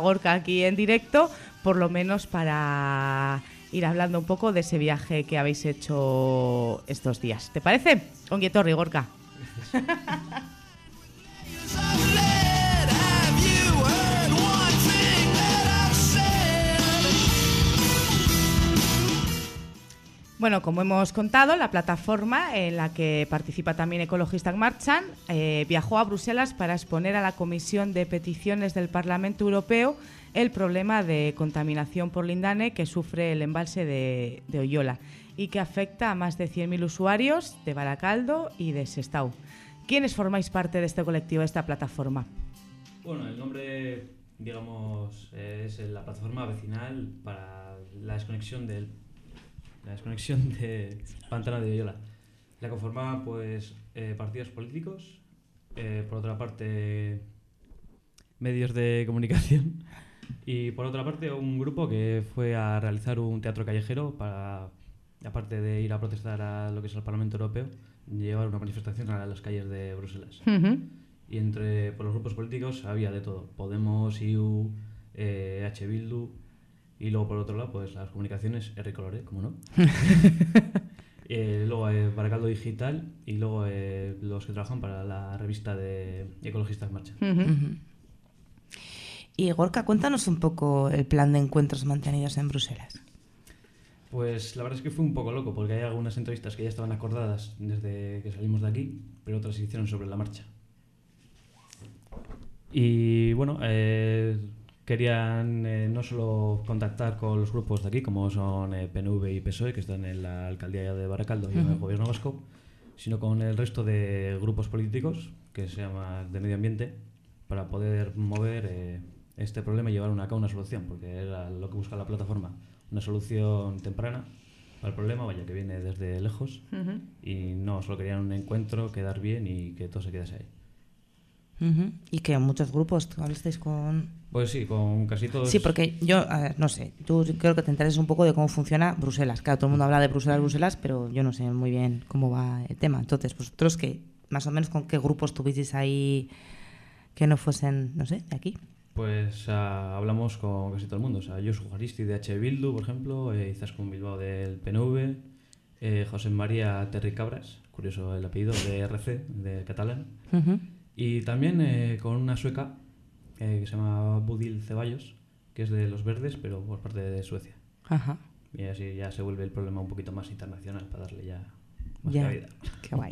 Gorka aquí en directo, por lo menos para ir hablando un poco de ese viaje que habéis hecho estos días. ¿Te parece? Ongi etorri, Gorka. Bueno, como hemos contado, la plataforma en la que participa también Ecologistak Martxan viajó a Bruselas para exponer a la Comisión de Peticiones del Parlamento Europeo el problema de contaminación por lindane que sufre el embalse de Oyola y que afecta a más de 100.000 usuarios de Baracaldo y de Sestao. ¿Quiénes formáis parte de este colectivo, de esta plataforma? Bueno, el nombre, digamos, es la plataforma vecinal para la desconexión de Pantano de Oyola. La conformaban pues partidos políticos, por otra parte medios de comunicación y por otra parte un grupo que fue a realizar un teatro callejero para, aparte de ir a protestar a lo que es el Parlamento Europeo, llevar una manifestación a las calles de Bruselas. Y entre por los grupos políticos había de todo: Podemos, IU, H. Bildu. Y luego, por otro lado, pues las comunicaciones R Colore, como no. Luego Baracaldo Digital y luego los que trabajan para la revista de Ecologistak Martxan. Y Gorka, cuéntanos un poco el plan de encuentros mantenidos en Bruselas. Pues la verdad es que fue un poco loco, porque hay algunas entrevistas que ya estaban acordadas desde que salimos de aquí, pero otras se hicieron sobre la marcha. Y bueno, querían no solo contactar con los grupos de aquí, como son PNV y PSOE, que están en la alcaldía de Baracaldo y en el gobierno vasco, sino con el resto de grupos políticos, que se llama de medio ambiente, para poder mover este problema y llevar a cabo una solución, porque era lo que busca la plataforma, una solución temprana al problema, vaya, que viene desde lejos, y no solo querían un encuentro, quedar bien y que todo se quedase ahí. Y que muchos grupos, ¿tú hablasteis con...? Pues sí, con casi todos. Sí, porque yo, a ver, no sé, tú creo que te enteres un poco de cómo funciona Bruselas. Claro, todo el mundo habla de Bruselas, pero yo no sé muy bien cómo va el tema. Entonces, vosotros, que más o menos, ¿con qué grupos tuvisteis ahí que no fuesen, no sé, de aquí? Pues hablamos con casi todo el mundo. O sea, Josu Garisti de H. Bildu, por ejemplo, Izaskun Bilbao del PNV, José María Terry Cabras, curioso el apellido, de RC, de catalán. Y también con una sueca que se llama Budil Ceballos, que es de los Verdes, pero por parte de Suecia. Y así ya se vuelve el problema un poquito más internacional para darle ya más cabida. Qué guay.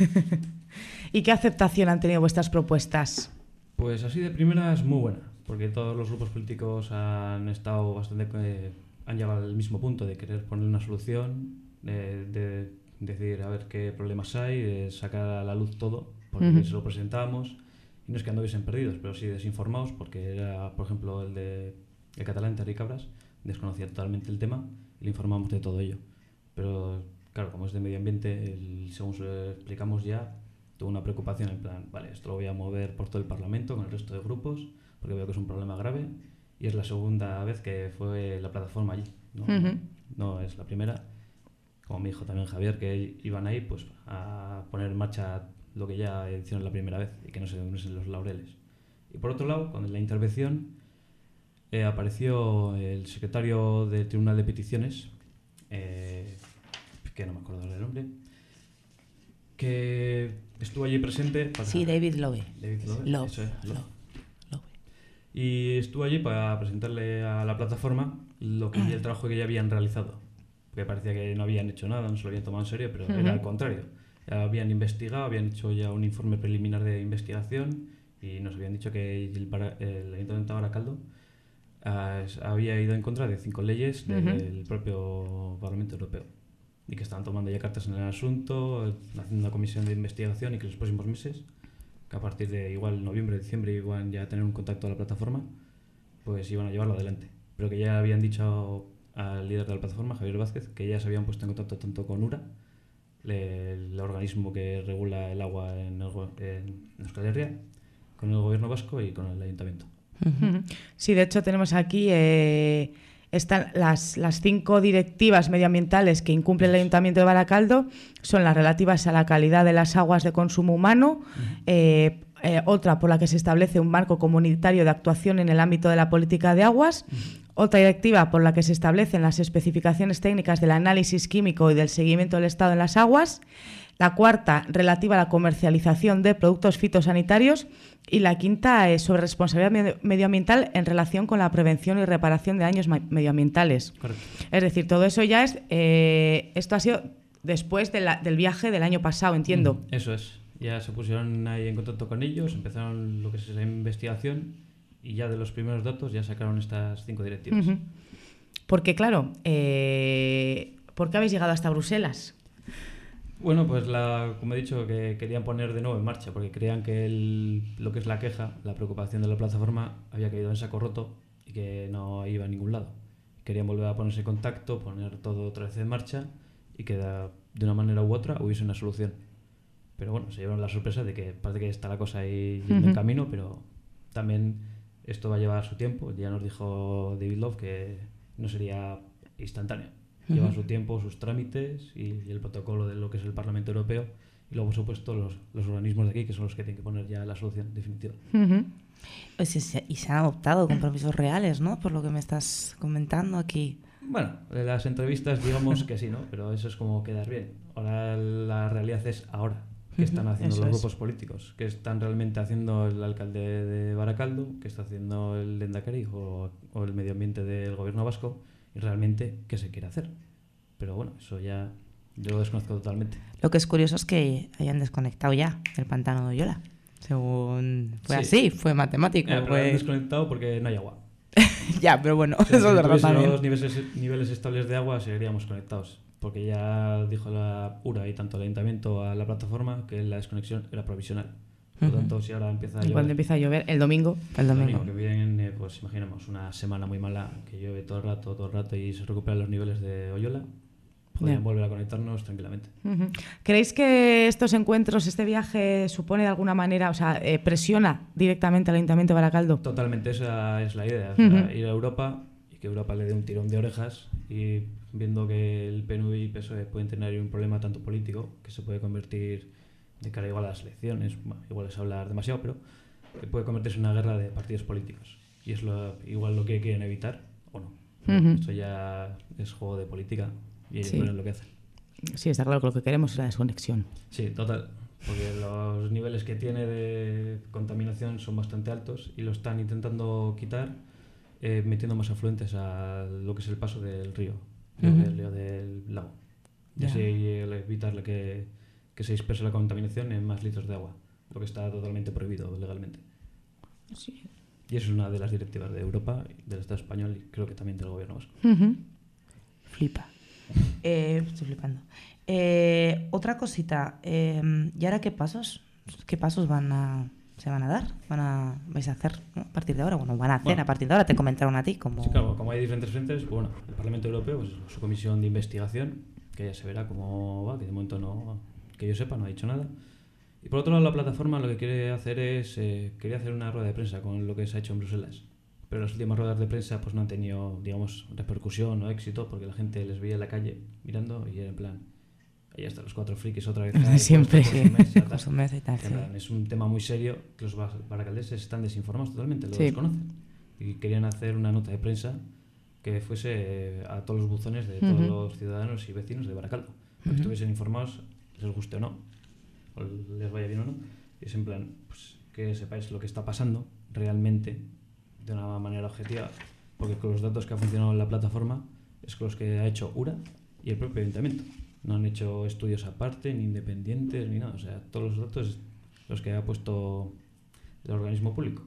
¿Y qué aceptación han tenido vuestras propuestas? Pues así de primera es muy buena, porque todos los grupos políticos han estado han llegado al mismo punto de querer poner una solución, de decir a ver qué problemas hay, de sacar a la luz todo, porque se lo presentábamos. Y no es que anduviesen perdidos, pero sí desinformados, porque era, por ejemplo, el catalán Terry Cabras, desconocía totalmente el tema y le informamos de todo ello. Pero claro, como es de medio ambiente, según se lo explicamos ya, tuvo una preocupación en plan, vale, esto lo voy a mover por todo el Parlamento con el resto de grupos, porque veo que es un problema grave, y es la segunda vez que fue la plataforma allí, no es la primera. Como me dijo también Javier, que iban ahí pues a poner en marcha lo que ya hicieron la primera vez y que no se duermen los laureles. Y por otro lado, con la intervención apareció el secretario del Tribunal de Peticiones, que no me acuerdo del nombre, que estuvo allí presente para... Sí, David Lowe. David Lowe, Lowe. eso es, Lowe. Lowe. Y estuvo allí para presentarle a la plataforma el trabajo que ya habían realizado, porque parecía que no habían hecho nada, no se lo habían tomado en serio, pero era al contrario. Habían investigado, habían hecho ya un informe preliminar de investigación y nos habían dicho que el Ayuntamiento de Baracaldo había ido en contra de 5 leyes del propio Parlamento Europeo y que estaban tomando ya cartas en el asunto, haciendo una comisión de investigación y que en los próximos meses, que a partir de igual noviembre, diciembre, iban ya a tener un contacto a la plataforma, pues iban a llevarlo adelante. Pero que ya habían dicho al líder de la plataforma, Javier Vázquez, que ya se habían puesto en contacto tanto con URA, el organismo que regula el agua en Euskal Herria, con el gobierno vasco y con el ayuntamiento. Sí, de hecho tenemos aquí están las 5 directivas medioambientales que incumple el Ayuntamiento de Baracaldo, son las relativas a la calidad de las aguas de consumo humano, otra por la que se establece un marco comunitario de actuación en el ámbito de la política de aguas, otra directiva por la que se establecen las especificaciones técnicas del análisis químico y del seguimiento del estado en las aguas, la cuarta relativa a la comercialización de productos fitosanitarios y la quinta es sobre responsabilidad medioambiental en relación con la prevención y reparación de daños medioambientales. Correcto. Es decir, todo eso ya es... esto ha sido después del viaje del año pasado, entiendo. Eso es. Ya se pusieron ahí en contacto con ellos, empezaron lo que es la investigación y ya de los primeros datos ya sacaron estas 5 directivas. Porque claro, ¿por qué habéis llegado hasta Bruselas? Bueno, pues como he dicho, que querían poner de nuevo en marcha porque creían que lo que es la queja, la preocupación de la plataforma había caído en saco roto y que no iba a ningún lado. Querían volver a ponerse en contacto, poner todo otra vez en marcha y que de una manera u otra hubiese una solución. Pero bueno, se llevaron la sorpresa de que parece que está la cosa ahí yendo en camino, pero también esto va a llevar su tiempo. Ya nos dijo David Love que no sería instantáneo. Lleva su tiempo, sus trámites y el protocolo de lo que es el Parlamento Europeo y luego, por supuesto, los organismos de aquí, que son los que tienen que poner ya la solución definitiva. Y se han adoptado compromisos reales, ¿no? Por lo que me estás comentando aquí. Bueno, de las entrevistas digamos que sí, ¿no? Pero eso es como quedar bien. Ahora la realidad es ahora. ¿Qué están haciendo los grupos políticos? ¿Qué están realmente haciendo el alcalde de Baracaldo? ¿Qué está haciendo el Lehendakari o el medio ambiente del gobierno vasco? Y realmente, ¿qué se quiere hacer? Pero bueno, eso ya yo lo desconozco totalmente. Lo que es curioso es que hayan desconectado ya el pantano de Oyola. Según fue así, fue matemático. Pero han desconectado porque no hay agua. Ya, pero bueno, O sea, eso es verdad también. Si los niveles estables de agua seguiríamos conectados. Porque ya dijo la URA y tanto el ayuntamiento a la plataforma que la desconexión era provisional. Por lo tanto, si ahora empieza a llover... Cuando empieza a llover, el domingo. El domingo. Que viene, pues imaginemos una semana muy mala, que llueve todo el rato y se recuperan los niveles de Oyola, podrían volver a conectarnos tranquilamente. ¿Creéis que estos encuentros, este viaje, supone de alguna manera, o sea, presiona directamente al Ayuntamiento de Baracaldo? Totalmente, esa es la idea. O sea, ir a Europa y que Europa le dé un tirón de orejas y viendo que el PNV y PSOE pueden tener un problema tanto político que se puede convertir de cara igual a las elecciones, bueno, igual es hablar demasiado, pero que puede convertirse en una guerra de partidos políticos. Y es igual lo que quieren evitar, o no. Esto ya es juego de política y ellos saben lo que hacen. Sí, está claro que lo que queremos es la desconexión. Sí, total. Porque los niveles que tiene de contaminación son bastante altos y lo están intentando quitar metiendo más afluentes a lo que es el paso del río, del río del lago. Y así evitar que se disperse la contaminación en más litros de agua, lo que está totalmente prohibido legalmente. Sí. Y eso es una de las directivas de Europa, del Estado español y creo que también del gobierno vasco. Flipa. Estoy flipando. Otra cosita. ¿Y ahora qué pasos? ¿Qué pasos se van a dar? ¿Vais a hacer, ¿no? A partir de ahora? Bueno, van a hacer a partir de ahora. Te comentaron a ti como... Sí, claro, como hay diferentes frentes, pues bueno, el Parlamento Europeo, pues su comisión de investigación, que ya se verá cómo va, que de momento no... que yo sepa, no ha dicho nada. Y por otro lado, la plataforma lo que quiere hacer es... quería hacer una rueda de prensa con lo que se ha hecho en Bruselas. Pero las últimas ruedas de prensa pues no han tenido, digamos, repercusión o éxito, porque la gente les veía en la calle mirando y era en plan... Ahí están los 4 frikis otra vez. Siempre, con su mes y tal. Sí. Es un tema muy serio que los baracaldeses están desinformados totalmente, lo desconocen. Y querían hacer una nota de prensa que fuese a todos los buzones de todos los ciudadanos y vecinos de Baracaldo. Para que estuviesen informados, les guste o no, o les vaya bien o no. Y es en plan, pues que sepáis lo que está pasando realmente de una manera objetiva, porque con los datos que ha funcionado en la plataforma es con los que ha hecho URA y el propio ayuntamiento. No han hecho estudios aparte, ni independientes, ni nada. O sea, todos los datos los que ha puesto el organismo público.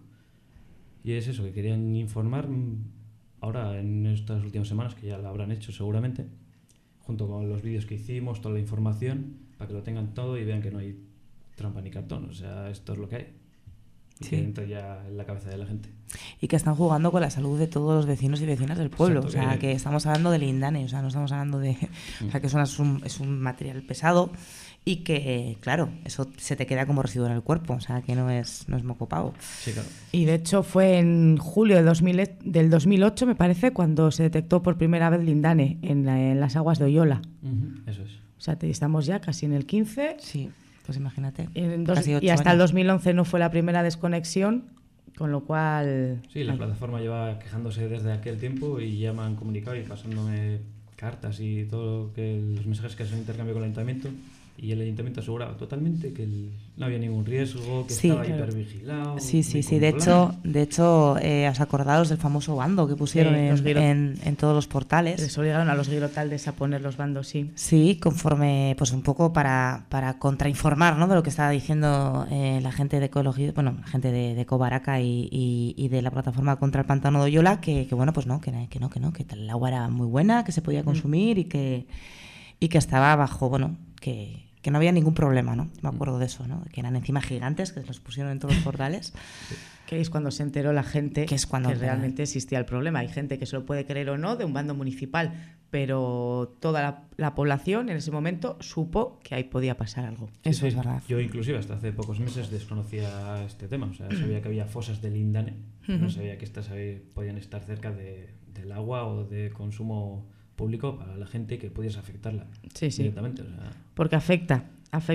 Y es eso, que querían informar ahora en estas últimas semanas, que ya lo habrán hecho seguramente, junto con los vídeos que hicimos, toda la información, para que lo tengan todo y vean que no hay trampa ni cartón. O sea, esto es lo que hay. Y que entra ya en la cabeza de la gente. Y que están jugando con la salud de todos los vecinos y vecinas del pueblo. Exacto, o sea, que estamos hablando del lindane, o sea, no estamos hablando de... O sea, que es un material pesado y que, claro, eso se te queda como residuo en el cuerpo, o sea, que no es moco pavo. Sí, claro. Y de hecho fue en julio del 2008, me parece, cuando se detectó por primera vez lindane en las aguas de Oyola. Eso es. O sea, estamos ya casi en el 15. Sí. Pues imagínate. Y hasta el 2011 no fue la primera desconexión, con lo cual... Sí, la plataforma lleva quejándose desde aquel tiempo y ya me han comunicado y pasándome cartas y todo los mensajes que se han intercambiado con el ayuntamiento, y el ayuntamiento aseguraba totalmente que no había ningún riesgo, que estaba hipervigilado. Sí. De hecho, os acordaros del famoso bando que pusieron en todos los portales. Les obligaron a los girotaldes a poner los bandos, sí. Sí, conforme, pues un poco para contrainformar, ¿no?, de lo que estaba diciendo la gente de ecología, bueno, la gente de Covaraca y de la plataforma contra el pantano de Oyola, que bueno, pues no, que el agua era muy buena, que se podía consumir y que estaba bajo, bueno, que no había ningún problema, ¿no? Me acuerdo de eso, ¿no? Que eran encima gigantes, que los pusieron en todos los portales. Que es cuando se enteró la gente que realmente existía el problema. Hay gente que se lo puede creer o no de un bando municipal, pero toda la población en ese momento supo que ahí podía pasar algo. Eso es verdad. Yo inclusive hasta hace pocos meses desconocía este tema. O sea, sabía que había fosas de Lindane, no sabía que estas podían estar cerca del agua o de consumo público para la gente, que pudiese afectarla directamente. O sea, porque afecta.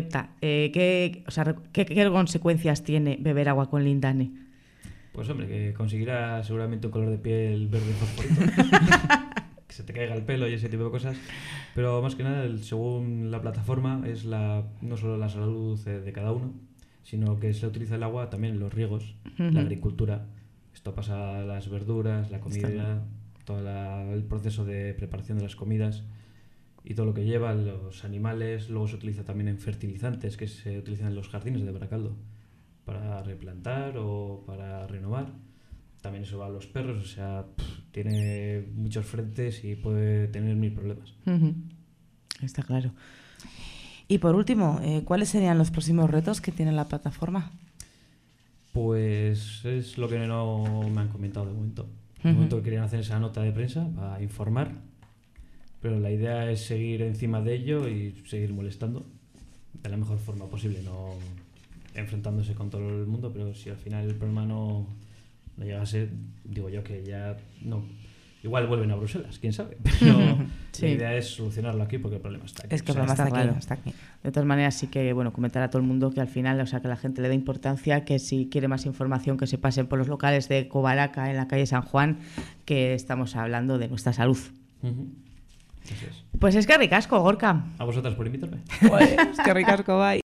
¿Qué consecuencias tiene beber agua con lindane? Pues hombre, que conseguirá seguramente un color de piel verde fosforito, que se te caiga el pelo y ese tipo de cosas, pero más que nada, según la plataforma, es no solo la salud de cada uno, sino que se utiliza el agua también en los riegos, la agricultura. Esto pasa a las verduras, la comida, todo el proceso de preparación de las comidas y todo lo que lleva, los animales. Luego se utiliza también en fertilizantes que se utilizan en los jardines de Baracaldo para replantar o para renovar. También eso va a los perros, o sea, tiene muchos frentes y puede tener 1000 problemas. Está claro. Y por último, ¿cuáles serían los próximos retos que tiene la plataforma? Pues es lo que no me han comentado de momento. De momento que querían hacer esa nota de prensa para informar, pero la idea es seguir encima de ello y seguir molestando de la mejor forma posible, no enfrentándose con todo el mundo, pero si al final el problema no llega a ser, digo yo que ya no, igual vuelven a Bruselas, quién sabe, pero la idea es solucionarlo aquí porque el problema está aquí. Es que el problema está aquí. De todas maneras, sí que comentar a todo el mundo que al final, o sea, que la gente le dé importancia, que si quiere más información que se pasen por los locales de Covaraca en la calle San Juan, que estamos hablando de nuestra salud. Eso es. Pues es que ricasco, Gorka. A vosotras por invitarme. Pues, es que ricasco, bye.